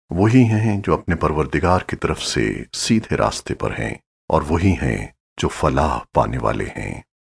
वही हैं जो अपने परवरदिगार की तरफ से सीधे रास्ते पर हैं और वही हैं जो फलाह पाने वाले हैं।